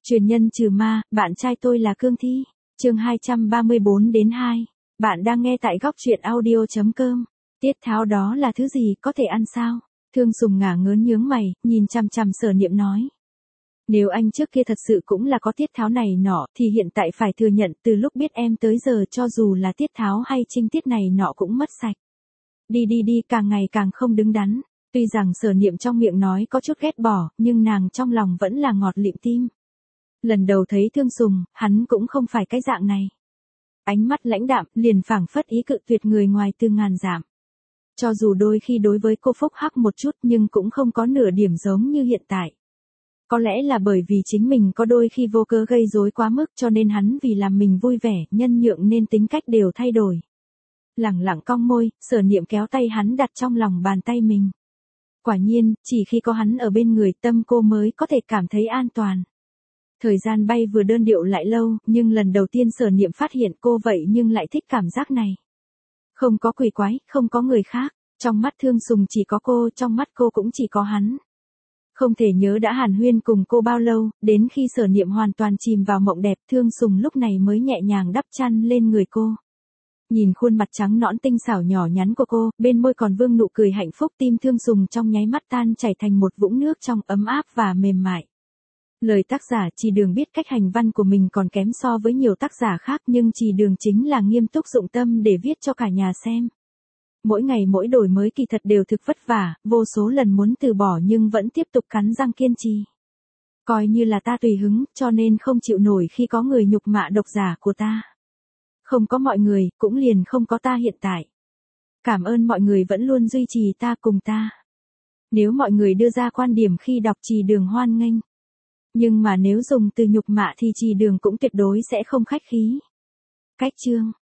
Truyền nhân trừ ma, bạn trai tôi là Cương Thi. Chương 234-2. Bạn đang nghe tại góc truyện audio.com. Tiết tháo đó là thứ gì, có thể ăn sao? Thương Sùng ngả ngớn nhướng mày, nhìn chằm chằm Sở Niệm nói. Nếu anh trước kia thật sự cũng là có tiết tháo này nọ, thì hiện tại phải thừa nhận từ lúc biết em tới giờ cho dù là tiết tháo hay trinh tiết này nọ cũng mất sạch. Đi, càng ngày càng không đứng đắn. Tuy rằng Sở Niệm trong miệng nói có chút ghét bỏ, nhưng nàng trong lòng vẫn là ngọt lịm tim. Lần đầu thấy Thương Sùng, hắn cũng không phải cái dạng này. Ánh mắt lãnh đạm, liền phảng phất ý cự tuyệt người ngoài từ ngàn dặm. Cho dù đôi khi đối với cô phúc hắc một chút nhưng cũng không có nửa điểm giống như hiện tại. Có lẽ là bởi vì chính mình có đôi khi vô cớ gây rối quá mức cho nên hắn vì làm mình vui vẻ, nhân nhượng nên tính cách đều thay đổi. Lẳng lặng cong môi, Sở Niệm kéo tay hắn đặt trong lòng bàn tay mình. Quả nhiên, chỉ khi có hắn ở bên người tâm cô mới có thể cảm thấy an toàn. Thời gian bay vừa đơn điệu lại lâu, nhưng lần đầu tiên Sở Niệm phát hiện cô vậy nhưng lại thích cảm giác này. Không có quỷ quái, không có người khác, trong mắt Thương Sùng chỉ có cô, trong mắt cô cũng chỉ có hắn. Không thể nhớ đã hàn huyên cùng cô bao lâu, đến khi Sở Niệm hoàn toàn chìm vào mộng đẹp, Thương Sùng lúc này mới nhẹ nhàng đắp chăn lên người cô. Nhìn khuôn mặt trắng nõn tinh xảo nhỏ nhắn của cô, bên môi còn vương nụ cười hạnh phúc, tim Thương Sùng trong nháy mắt tan chảy thành một vũng nước trong ấm áp và mềm mại. Lời tác giả Trì Đường biết cách hành văn của mình còn kém so với nhiều tác giả khác nhưng Trì Đường chính là nghiêm túc dụng tâm để viết cho cả nhà xem. Mỗi ngày mỗi đổi mới kỳ thật đều thực vất vả, vô số lần muốn từ bỏ nhưng vẫn tiếp tục cắn răng kiên trì. Coi như là ta tùy hứng, cho nên không chịu nổi khi có người nhục mạ độc giả của ta. Không có mọi người, cũng liền không có ta hiện tại. Cảm ơn mọi người vẫn luôn duy trì ta cùng ta. Nếu mọi người đưa ra quan điểm khi đọc Trì Đường hoan nghênh. Nhưng mà nếu dùng từ nhục mạ thì Trì Đường cũng tuyệt đối sẽ không khách khí. Cách chương.